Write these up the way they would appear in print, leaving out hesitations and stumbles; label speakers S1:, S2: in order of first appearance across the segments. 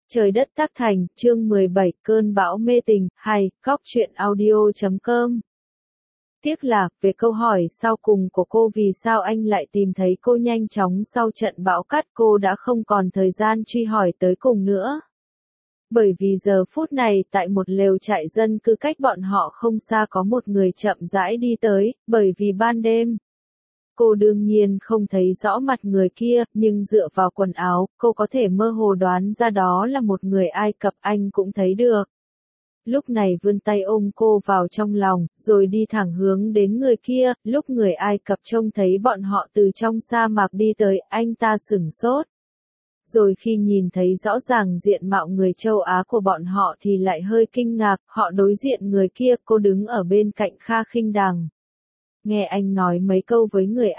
S1: Trời đất tác thành, chương 17, cơn bão mê tình, hay, góc truyện audio.com. Tiếc là, về câu hỏi sau cùng của cô vì sao anh lại tìm thấy cô nhanh chóng sau trận bão cát cô đã không còn thời gian truy hỏi tới cùng nữa. Bởi vì giờ phút này tại một lều trại dân cư cách bọn họ không xa có một người chậm rãi đi tới, bởi vì ban đêm. Cô đương nhiên không thấy rõ mặt người kia, nhưng dựa vào quần áo, cô có thể mơ hồ đoán ra đó là một người Ai Cập, anh cũng thấy được. Lúc này vươn tay ôm cô vào trong lòng, rồi đi thẳng hướng đến người kia, lúc người Ai Cập trông thấy bọn họ từ trong sa mạc đi tới, anh ta sửng sốt. Rồi khi nhìn thấy rõ ràng diện mạo người châu Á của bọn họ thì lại hơi kinh ngạc, họ đối diện người kia, cô đứng ở bên cạnh Kha Khinh Đằng. Nghe anh nói mấy câu với người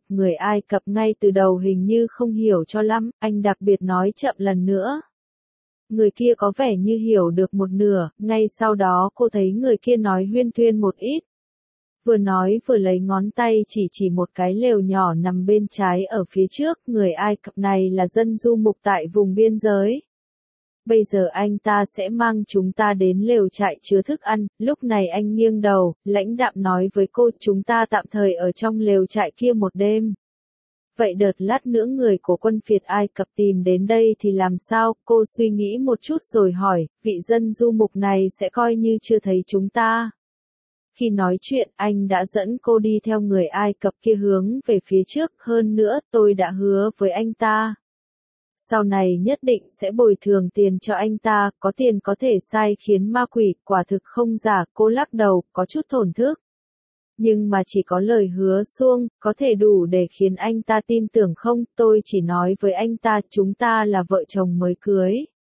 S1: Ai Cập ngay từ đầu hình như không hiểu cho lắm, anh đặc biệt nói chậm lần nữa. Người kia có vẻ như hiểu được một nửa, ngay sau đó cô thấy người kia nói huyên thuyên một ít. Vừa nói vừa lấy ngón tay chỉ một cái lều nhỏ nằm bên trái ở phía trước, người Ai Cập này là dân du mục tại vùng biên giới. Bây giờ anh ta sẽ mang chúng ta đến lều trại chứa thức ăn, lúc này anh nghiêng đầu, lãnh đạm nói với cô chúng ta tạm thời ở trong lều trại kia một đêm. Vậy đợt lát nữa người của quân phiệt Ai Cập tìm đến đây thì làm sao, cô suy nghĩ một chút rồi hỏi, vị dân du mục này sẽ coi như chưa thấy chúng ta. Khi nói chuyện anh đã dẫn cô đi theo người Ai Cập kia hướng về phía trước, hơn nữa tôi đã hứa với anh ta. Sau này nhất định sẽ bồi thường tiền cho anh ta, có tiền có thể sai khiến ma quỷ, quả thực không giả, cô lắc đầu, có chút thổn thức. Nhưng mà chỉ có lời hứa suông, có thể đủ để khiến anh ta tin tưởng không, tôi chỉ nói với anh ta chúng ta là vợ chồng mới cưới.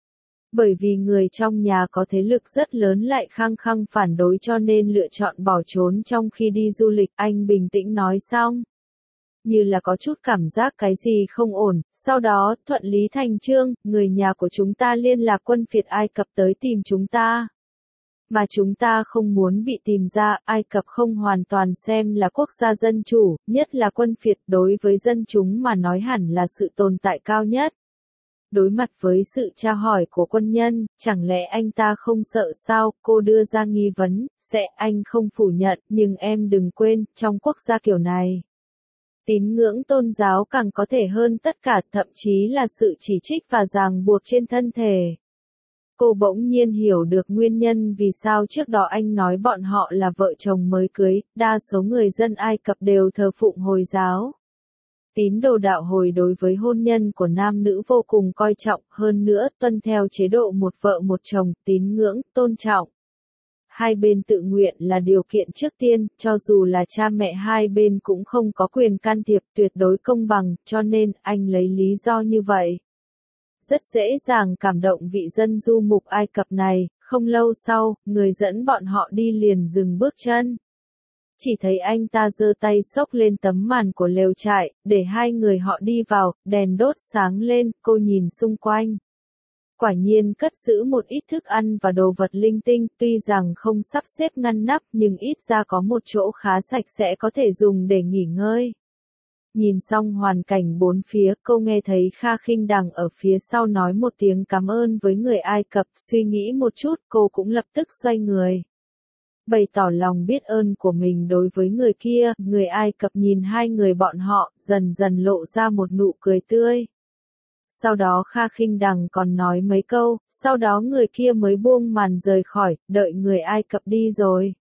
S1: Bởi vì người trong nhà có thế lực rất lớn lại khăng khăng phản đối cho nên lựa chọn bỏ trốn trong khi đi du lịch, anh bình tĩnh nói xong. Như là có chút cảm giác cái gì không ổn, sau đó, thuận lý thành chương, người nhà của chúng ta liên lạc quân phiệt Ai Cập tới tìm chúng ta. Mà chúng ta không muốn bị tìm ra, Ai Cập không hoàn toàn xem là quốc gia dân chủ, nhất là quân phiệt đối với dân chúng mà nói hẳn là sự tồn tại cao nhất. Đối mặt với sự tra hỏi của quân nhân, chẳng lẽ anh ta không sợ sao, cô đưa ra nghi vấn, anh không phủ nhận, nhưng em đừng quên, trong quốc gia kiểu này. Tín ngưỡng tôn giáo càng có thể hơn tất cả, thậm chí là sự chỉ trích và ràng buộc trên thân thể. Cô bỗng nhiên hiểu được nguyên nhân vì sao trước đó anh nói bọn họ là vợ chồng mới cưới, đa số người dân Ai Cập đều thờ phụng Hồi giáo. Tín đồ đạo Hồi đối với hôn nhân của nam nữ vô cùng coi trọng, hơn nữa tuân theo chế độ một vợ một chồng, tín ngưỡng, tôn trọng. Hai bên tự nguyện là điều kiện trước tiên, cho dù là cha mẹ hai bên cũng không có quyền can thiệp, tuyệt đối công bằng, cho nên anh lấy lý do như vậy. Rất dễ dàng cảm động vị dân du mục Ai Cập này, không lâu sau, người dẫn bọn họ đi liền dừng bước chân. Chỉ thấy anh ta giơ tay xốc lên tấm màn của lều trại, để hai người họ đi vào, đèn đốt sáng lên, cô nhìn xung quanh. Quả nhiên cất giữ một ít thức ăn và đồ vật linh tinh, tuy rằng không sắp xếp ngăn nắp nhưng ít ra có một chỗ khá sạch sẽ có thể dùng để nghỉ ngơi. Nhìn xong hoàn cảnh bốn phía, cô nghe thấy Kha Khinh Đằng ở phía sau nói một tiếng cảm ơn với người Ai Cập, suy nghĩ một chút, cô cũng lập tức xoay người. Bày tỏ lòng biết ơn của mình đối với người kia, người Ai Cập nhìn hai người bọn họ, dần dần lộ ra một nụ cười tươi. Sau đó Kha Khinh Đằng còn nói mấy câu, sau đó người kia mới buông màn rời khỏi, đợi người Ai Cập đi rồi.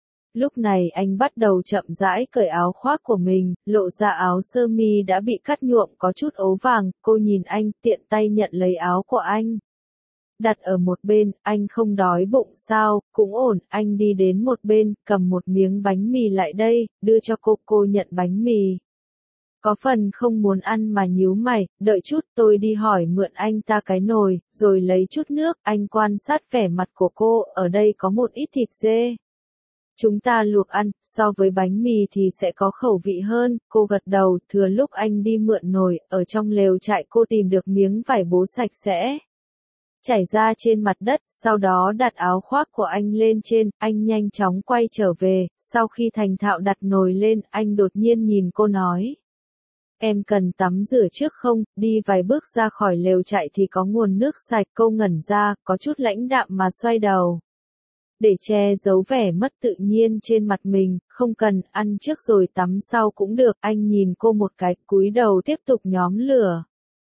S1: Lúc này anh bắt đầu chậm rãi cởi áo khoác của mình, lộ ra áo sơ mi đã bị cắt nhuộm có chút ố vàng, cô nhìn anh, tiện tay nhận lấy áo của anh. Đặt ở một bên, anh không đói bụng sao, cũng ổn, anh đi đến một bên, cầm một miếng bánh mì lại đây, đưa cho cô nhận bánh mì. Có phần không muốn ăn mà nhíu mày, đợi chút tôi đi hỏi mượn anh ta cái nồi, rồi lấy chút nước, anh quan sát vẻ mặt của cô, ở đây có một ít thịt dê. Chúng ta luộc ăn, so với bánh mì thì sẽ có khẩu vị hơn, cô gật đầu, thừa lúc anh đi mượn nồi, ở trong lều trại cô tìm được miếng vải bố sạch sẽ. Chảy ra trên mặt đất, sau đó đặt áo khoác của anh lên trên, anh nhanh chóng quay trở về, sau khi thành thạo đặt nồi lên, anh đột nhiên nhìn cô nói. Em cần tắm rửa trước không? Đi vài bước ra khỏi lều trại thì có nguồn nước sạch. Cô ngẩn ra, có chút lãnh đạm mà xoay đầu. Để che giấu vẻ mất tự nhiên trên mặt mình, không cần, ăn trước rồi tắm sau cũng được. Anh nhìn cô một cái, cúi đầu tiếp tục nhóm lửa.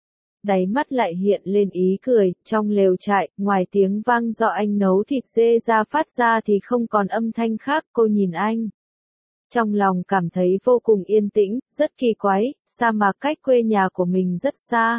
S1: Đáy mắt lại hiện lên ý cười, trong lều trại, ngoài tiếng vang do anh nấu thịt dê ra phát ra thì không còn âm thanh khác. Cô nhìn anh. Trong lòng cảm thấy vô cùng yên tĩnh, rất kỳ quái, sa mạc cách quê nhà của mình rất xa.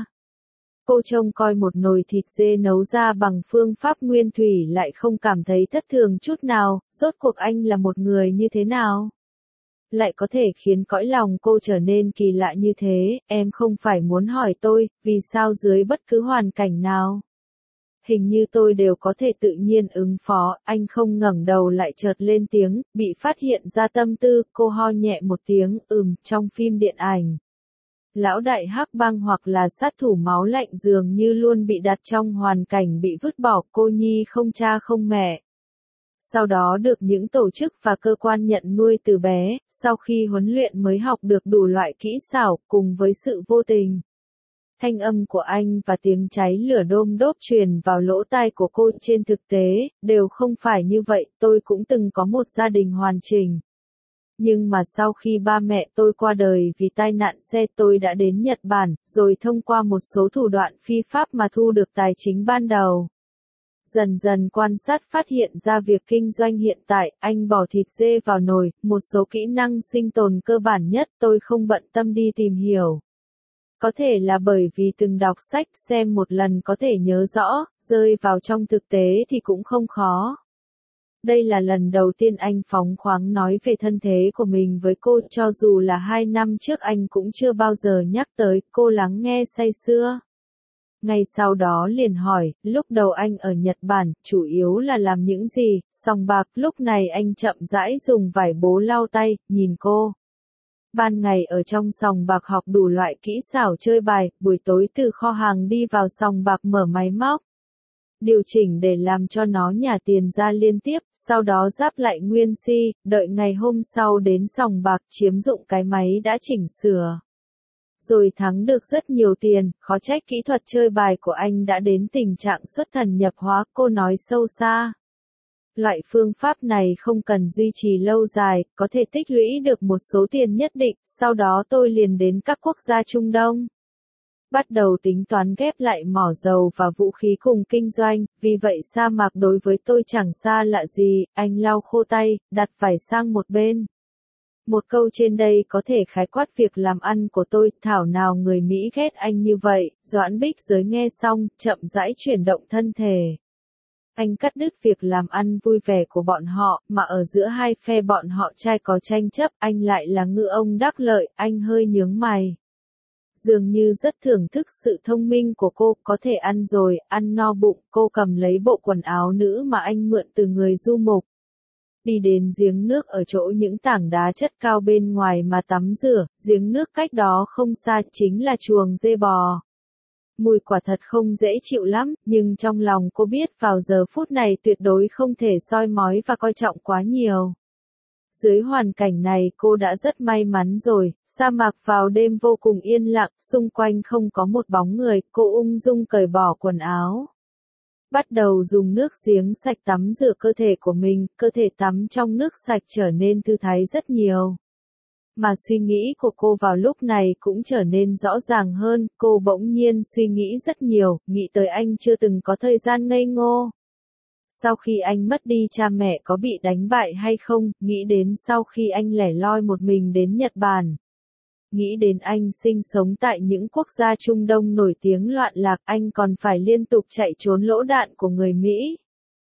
S1: Cô trông coi một nồi thịt dê nấu ra bằng phương pháp nguyên thủy lại không cảm thấy thất thường chút nào, rốt cuộc anh là một người như thế nào? Lại có thể khiến cõi lòng cô trở nên kỳ lạ như thế, em không phải muốn hỏi tôi, vì sao dưới bất cứ hoàn cảnh nào? Hình như tôi đều có thể tự nhiên ứng phó, anh không ngẩng đầu lại chợt lên tiếng, bị phát hiện ra tâm tư, cô ho nhẹ một tiếng, trong phim điện ảnh. Lão đại hắc bang hoặc là sát thủ máu lạnh dường như luôn bị đặt trong hoàn cảnh bị vứt bỏ, cô nhi không cha không mẹ. Sau đó được những tổ chức và cơ quan nhận nuôi từ bé, sau khi huấn luyện mới học được đủ loại kỹ xảo, cùng với sự vô tình. Thanh âm của anh và tiếng cháy lửa đôm đốp truyền vào lỗ tai của cô, trên thực tế, đều không phải như vậy, tôi cũng từng có một gia đình hoàn chỉnh. Nhưng mà sau khi ba mẹ tôi qua đời vì tai nạn xe tôi đã đến Nhật Bản, rồi thông qua một số thủ đoạn phi pháp mà thu được tài chính ban đầu. Dần dần quan sát phát hiện ra việc kinh doanh hiện tại, anh bỏ thịt dê vào nồi, một số kỹ năng sinh tồn cơ bản nhất tôi không bận tâm đi tìm hiểu. Có thể là bởi vì từng đọc sách xem một lần có thể nhớ rõ, rơi vào trong thực tế thì cũng không khó. Đây là lần đầu tiên anh phóng khoáng nói về thân thế của mình với cô, cho dù là 2 năm trước anh cũng chưa bao giờ nhắc tới, cô lắng nghe say sưa. Ngay sau đó liền hỏi, lúc đầu anh ở Nhật Bản, chủ yếu là làm những gì? Sòng bạc, lúc này anh chậm rãi dùng vải bố lau tay, nhìn cô. Ban ngày ở trong sòng bạc học đủ loại kỹ xảo chơi bài, buổi tối từ kho hàng đi vào sòng bạc mở máy móc. Điều chỉnh để làm cho nó nhả tiền ra liên tiếp, sau đó ráp lại nguyên si, đợi ngày hôm sau đến sòng bạc chiếm dụng cái máy đã chỉnh sửa. Rồi thắng được rất nhiều tiền, khó trách kỹ thuật chơi bài của anh đã đến tình trạng xuất thần nhập hóa, cô nói sâu xa. Loại phương pháp này không cần duy trì lâu dài, có thể tích lũy được một số tiền nhất định, sau đó tôi liền đến các quốc gia Trung Đông. Bắt đầu tính toán ghép lại mỏ dầu và vũ khí cùng kinh doanh, vì vậy sa mạc đối với tôi chẳng xa lạ gì, anh lau khô tay, đặt vải sang một bên. Một câu trên đây có thể khái quát việc làm ăn của tôi, thảo nào người Mỹ ghét anh như vậy, Doãn Bích Giới nghe xong, chậm rãi chuyển động thân thể. Anh cắt đứt việc làm ăn vui vẻ của bọn họ, mà ở giữa hai phe bọn họ trai có tranh chấp, anh lại là ngư ông đắc lợi, anh hơi nhướng mày. Dường như rất thưởng thức sự thông minh của cô, có thể ăn rồi, ăn no bụng, cô cầm lấy bộ quần áo nữ mà anh mượn từ người du mục. Đi đến giếng nước ở chỗ những tảng đá chất cao bên ngoài mà tắm rửa, giếng nước cách đó không xa chính là chuồng dê bò. Mùi quả thật không dễ chịu lắm, nhưng trong lòng cô biết vào giờ phút này tuyệt đối không thể soi mói và coi trọng quá nhiều. Dưới hoàn cảnh này cô đã rất may mắn rồi, sa mạc vào đêm vô cùng yên lặng, xung quanh không có một bóng người, cô ung dung cởi bỏ quần áo. Bắt đầu dùng nước giếng sạch tắm rửa cơ thể của mình, cơ thể tắm trong nước sạch trở nên thư thái rất nhiều. Mà suy nghĩ của cô vào lúc này cũng trở nên rõ ràng hơn, cô bỗng nhiên suy nghĩ rất nhiều, nghĩ tới anh chưa từng có thời gian ngây ngô. Sau khi anh mất đi cha mẹ có bị đánh bại hay không, nghĩ đến sau khi anh lẻ loi một mình đến Nhật Bản. Nghĩ đến anh sinh sống tại những quốc gia Trung Đông nổi tiếng loạn lạc, anh còn phải liên tục chạy trốn lỗ đạn của người Mỹ.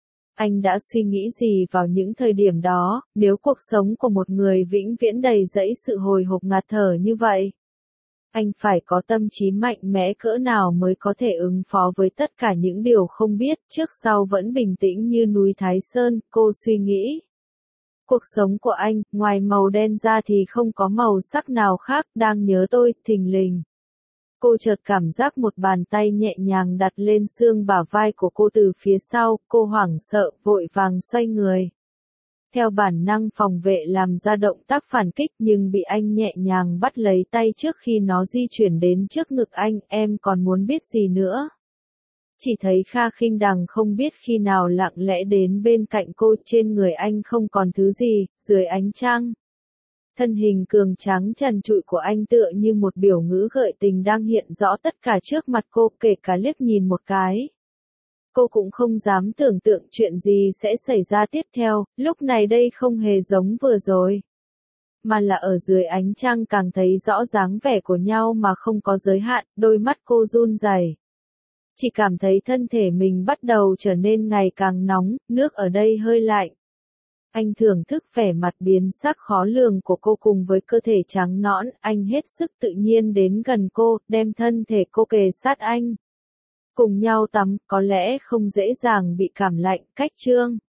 S1: Anh đã suy nghĩ gì vào những thời điểm đó, nếu cuộc sống của một người vĩnh viễn đầy rẫy sự hồi hộp ngạt thở như vậy? Anh phải có tâm trí mạnh mẽ cỡ nào mới có thể ứng phó với tất cả những điều không biết, trước sau vẫn bình tĩnh như núi Thái Sơn, cô suy nghĩ. Cuộc sống của anh, ngoài màu đen ra thì không có màu sắc nào khác, đang nhớ tôi, thình lình. Cô chợt cảm giác một bàn tay nhẹ nhàng đặt lên xương bả vai của cô từ phía sau, cô hoảng sợ, vội vàng xoay người. Theo bản năng phòng vệ làm ra động tác phản kích nhưng bị anh nhẹ nhàng bắt lấy tay trước khi nó di chuyển đến trước ngực anh, em còn muốn biết gì nữa? Chỉ thấy Kha Khinh Đằng không biết khi nào lặng lẽ đến bên cạnh cô, trên người anh không còn thứ gì, dưới ánh trăng. Thân hình cường tráng trần trụi của anh tựa như một biểu ngữ gợi tình đang hiện rõ tất cả trước mặt cô, kể cả liếc nhìn một cái. Cô cũng không dám tưởng tượng chuyện gì sẽ xảy ra tiếp theo, lúc này đây không hề giống vừa rồi. Mà là ở dưới ánh trăng càng thấy rõ dáng vẻ của nhau mà không có giới hạn, đôi mắt cô run rẩy. Chỉ cảm thấy thân thể mình bắt đầu trở nên ngày càng nóng, nước ở đây hơi lạnh. Anh thưởng thức vẻ mặt biến sắc khó lường của cô cùng với cơ thể trắng nõn, anh hết sức tự nhiên đến gần cô, đem thân thể cô kề sát anh. Cùng nhau tắm, có lẽ không dễ dàng bị cảm lạnh, cách chương.